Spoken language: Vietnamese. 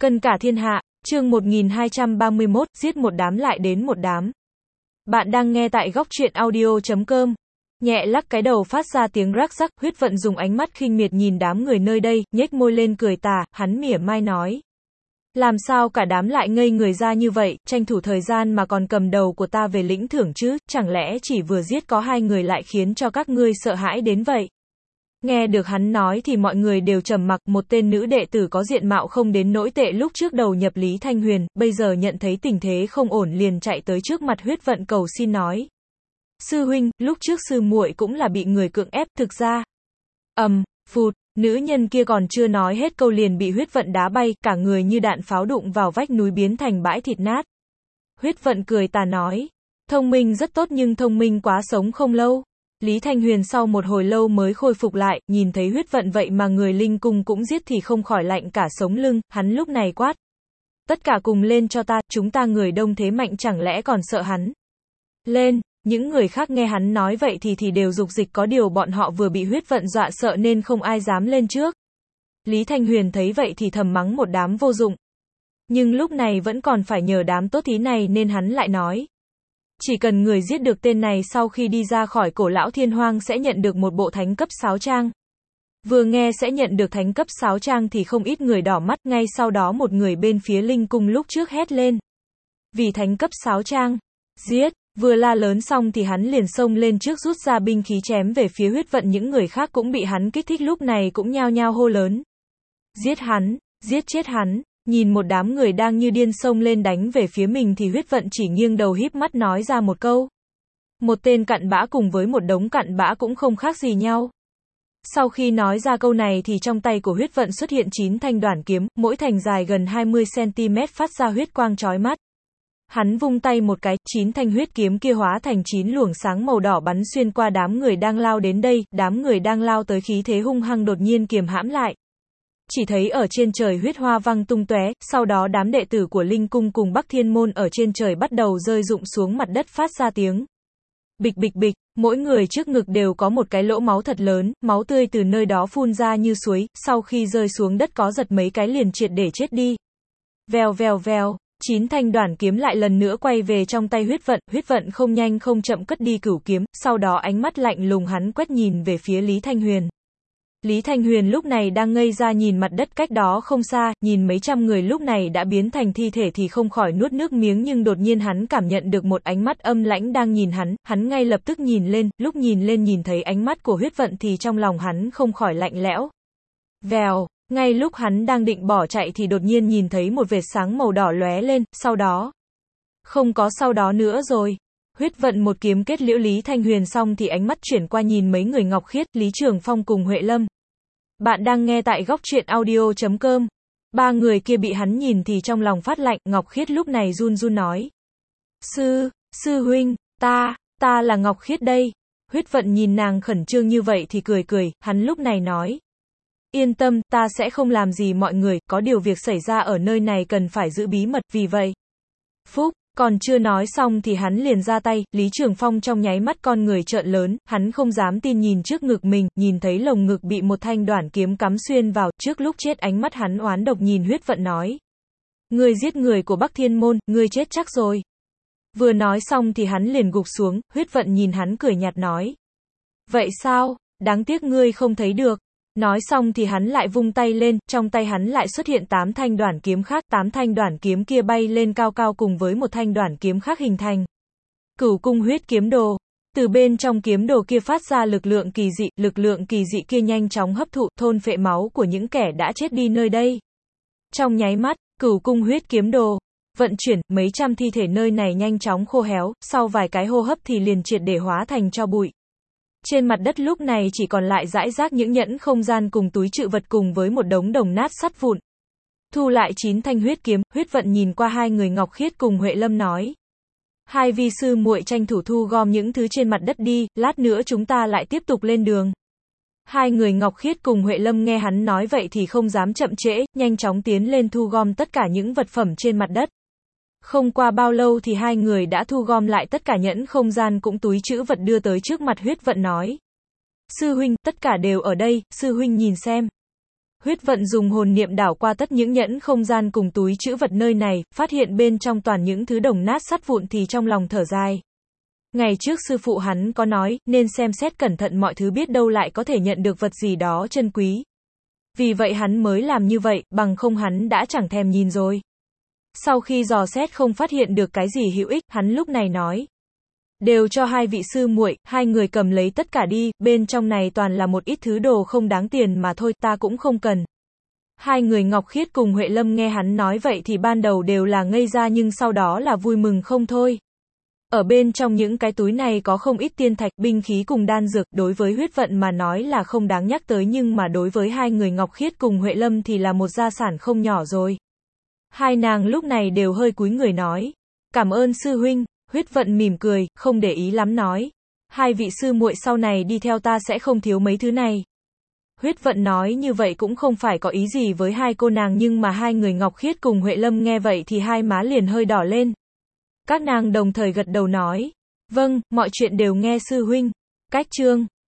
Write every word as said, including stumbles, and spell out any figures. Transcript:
Cân cả thiên hạ, chương một nghìn hai trăm ba mươi mốt, giết một đám lại đến một đám. Bạn đang nghe tại góc truyện audio chấm com. Nhẹ lắc cái đầu phát ra tiếng rắc rắc, Huyết Vận dùng ánh mắt khinh miệt nhìn đám người nơi đây, nhếch môi lên cười tà, hắn mỉa mai nói. Làm sao cả đám lại ngây người ra như vậy, tranh thủ thời gian mà còn cầm đầu của ta về lĩnh thưởng chứ, chẳng lẽ chỉ vừa giết có hai người lại khiến cho các ngươi sợ hãi đến vậy? Nghe được hắn nói thì mọi người đều trầm mặc, một tên nữ đệ tử có diện mạo không đến nỗi tệ lúc trước đầu nhập Lý Thanh Huyền, bây giờ nhận thấy tình thế không ổn liền chạy tới trước mặt Huyết Vận cầu xin nói. Sư huynh, lúc trước sư muội cũng là bị người cưỡng ép, thực ra. ầm, um, phụt, nữ nhân kia còn chưa nói hết câu liền bị Huyết Vận đá bay, cả người như đạn pháo đụng vào vách núi biến thành bãi thịt nát. Huyết Vận cười tà nói. Thông minh rất tốt nhưng thông minh quá sống không lâu. Lý Thanh Huyền sau một hồi lâu mới khôi phục lại, nhìn thấy Huyết Vận vậy mà người linh cung cũng giết thì không khỏi lạnh cả sống lưng, hắn lúc này quát. Tất cả cùng lên cho ta, chúng ta người đông thế mạnh chẳng lẽ còn sợ hắn. Lên, những người khác nghe hắn nói vậy thì thì đều dục dịch, có điều bọn họ vừa bị Huyết Vận dọa sợ nên không ai dám lên trước. Lý Thanh Huyền thấy vậy thì thầm mắng một đám vô dụng. Nhưng lúc này vẫn còn phải nhờ đám tốt thí này nên hắn lại nói. Chỉ cần người giết được tên này sau khi đi ra khỏi cổ lão thiên hoang sẽ nhận được một bộ thánh cấp sáo trang. Vừa nghe sẽ nhận được thánh cấp sáo trang thì không ít người đỏ mắt, ngay sau đó một người bên phía linh cung lúc trước hét lên. Vì thánh cấp sáo trang, giết, vừa la lớn xong thì hắn liền xông lên trước rút ra binh khí chém về phía Huyết Vận, những người khác cũng bị hắn kích thích lúc này cũng nhao nhao hô lớn. Giết hắn, giết chết hắn. Nhìn một đám người đang như điên xông lên đánh về phía mình thì Huyết Vận chỉ nghiêng đầu híp mắt nói ra một câu. Một tên cặn bã cùng với một đống cặn bã cũng không khác gì nhau. Sau khi nói ra câu này thì trong tay của Huyết Vận xuất hiện chín thanh đoản kiếm, mỗi thanh dài gần hai mươi xăng-ti-mét phát ra huyết quang chói mắt. Hắn vung tay một cái, chín thanh huyết kiếm kia hóa thành chín luồng sáng màu đỏ bắn xuyên qua đám người đang lao đến đây, đám người đang lao tới khí thế hung hăng đột nhiên kiềm hãm lại. Chỉ thấy ở trên trời huyết hoa văng tung tóe, sau đó đám đệ tử của Linh Cung cùng Bắc Thiên Môn ở trên trời bắt đầu rơi rụng xuống mặt đất phát ra tiếng. Bịch bịch bịch, mỗi người trước ngực đều có một cái lỗ máu thật lớn, máu tươi từ nơi đó phun ra như suối, sau khi rơi xuống đất có giật mấy cái liền triệt để chết đi. Vèo vèo vèo, chín thanh đoản kiếm lại lần nữa quay về trong tay Huyết Vận, Huyết Vận không nhanh không chậm cất đi cửu kiếm, sau đó ánh mắt lạnh lùng hắn quét nhìn về phía Lý Thanh Huyền. Lý Thanh Huyền lúc này đang ngây ra nhìn mặt đất cách đó không xa, nhìn mấy trăm người lúc này đã biến thành thi thể thì không khỏi nuốt nước miếng, nhưng đột nhiên hắn cảm nhận được một ánh mắt âm lãnh đang nhìn hắn, hắn ngay lập tức nhìn lên, lúc nhìn lên nhìn thấy ánh mắt của Huyết Vận thì trong lòng hắn không khỏi lạnh lẽo. Vèo, ngay lúc hắn đang định bỏ chạy thì đột nhiên nhìn thấy một vệt sáng màu đỏ lóe lên, sau đó. Không có sau đó nữa rồi. Huyết Vận một kiếm kết liễu Lý Thanh Huyền xong thì ánh mắt chuyển qua nhìn mấy người Ngọc Khiết, Lý Trường Phong cùng Huệ Lâm. Bạn đang nghe tại góc truyện audio chấm com. Ba người kia bị hắn nhìn thì trong lòng phát lạnh, Ngọc Khiết lúc này run run nói. Sư, sư huynh, ta, ta là Ngọc Khiết đây. Huyết Vận nhìn nàng khẩn trương như vậy thì cười cười, hắn lúc này nói. Yên tâm, ta sẽ không làm gì mọi người, có điều việc xảy ra ở nơi này cần phải giữ bí mật, vì vậy. Phúc. Còn chưa nói xong thì hắn liền ra tay, Lý Trường Phong trong nháy mắt con người trợn lớn, hắn không dám tin nhìn trước ngực mình, nhìn thấy lồng ngực bị một thanh đoản kiếm cắm xuyên vào, trước lúc chết ánh mắt hắn oán độc nhìn Huyết Vận nói. Ngươi giết người của Bắc Thiên Môn, ngươi chết chắc rồi. Vừa nói xong thì hắn liền gục xuống, Huyết Vận nhìn hắn cười nhạt nói. Vậy sao, đáng tiếc ngươi không thấy được. Nói xong thì hắn lại vung tay lên, trong tay hắn lại xuất hiện tám thanh đoản kiếm khác, tám thanh đoản kiếm kia bay lên cao cao cùng với một thanh đoản kiếm khác hình thành. Cửu cung huyết kiếm đồ. Từ bên trong kiếm đồ kia phát ra lực lượng kỳ dị, lực lượng kỳ dị kia nhanh chóng hấp thụ, thôn phệ máu của những kẻ đã chết đi nơi đây. Trong nháy mắt, cửu cung huyết kiếm đồ vận chuyển, mấy trăm thi thể nơi này nhanh chóng khô héo, sau vài cái hô hấp thì liền triệt để hóa thành tro bụi. Trên mặt đất lúc này chỉ còn lại rải rác những nhẫn không gian cùng túi trữ vật cùng với một đống đồng nát sắt vụn. Thu lại chín thanh huyết kiếm, Huyết Vận nhìn qua hai người Ngọc Khiết cùng Huệ Lâm nói. Hai vi sư muội tranh thủ thu gom những thứ trên mặt đất đi, lát nữa chúng ta lại tiếp tục lên đường. Hai người Ngọc Khiết cùng Huệ Lâm nghe hắn nói vậy thì không dám chậm trễ, nhanh chóng tiến lên thu gom tất cả những vật phẩm trên mặt đất. Không qua bao lâu thì hai người đã thu gom lại tất cả nhẫn không gian cũng túi trữ vật đưa tới trước mặt Huyết Vận nói. Sư huynh, tất cả đều ở đây, sư huynh nhìn xem. Huyết Vận dùng hồn niệm đảo qua tất những nhẫn không gian cùng túi trữ vật nơi này, phát hiện bên trong toàn những thứ đồng nát sắt vụn thì trong lòng thở dài. Ngày trước sư phụ hắn có nói, nên xem xét cẩn thận mọi thứ biết đâu lại có thể nhận được vật gì đó chân quý. Vì vậy hắn mới làm như vậy, bằng không hắn đã chẳng thèm nhìn rồi. Sau khi dò xét không phát hiện được cái gì hữu ích, hắn lúc này nói. Đều cho hai vị sư muội, hai người cầm lấy tất cả đi, bên trong này toàn là một ít thứ đồ không đáng tiền mà thôi, ta cũng không cần. Hai người Ngọc Khiết cùng Huệ Lâm nghe hắn nói vậy thì ban đầu đều là ngây ra nhưng sau đó là vui mừng không thôi. Ở bên trong những cái túi này có không ít tiên thạch, binh khí cùng đan dược, đối với Huyết Vận mà nói là không đáng nhắc tới nhưng mà đối với hai người Ngọc Khiết cùng Huệ Lâm thì là một gia sản không nhỏ rồi. Hai nàng lúc này đều hơi cúi người nói. Cảm ơn sư huynh. Huyết Vận mỉm cười, không để ý lắm nói. Hai vị sư muội sau này đi theo ta sẽ không thiếu mấy thứ này. Huyết Vận nói như vậy cũng không phải có ý gì với hai cô nàng nhưng mà hai người Ngọc Khiết cùng Huệ Lâm nghe vậy thì hai má liền hơi đỏ lên. Các nàng đồng thời gật đầu nói. Vâng, mọi chuyện đều nghe sư huynh. Cách chương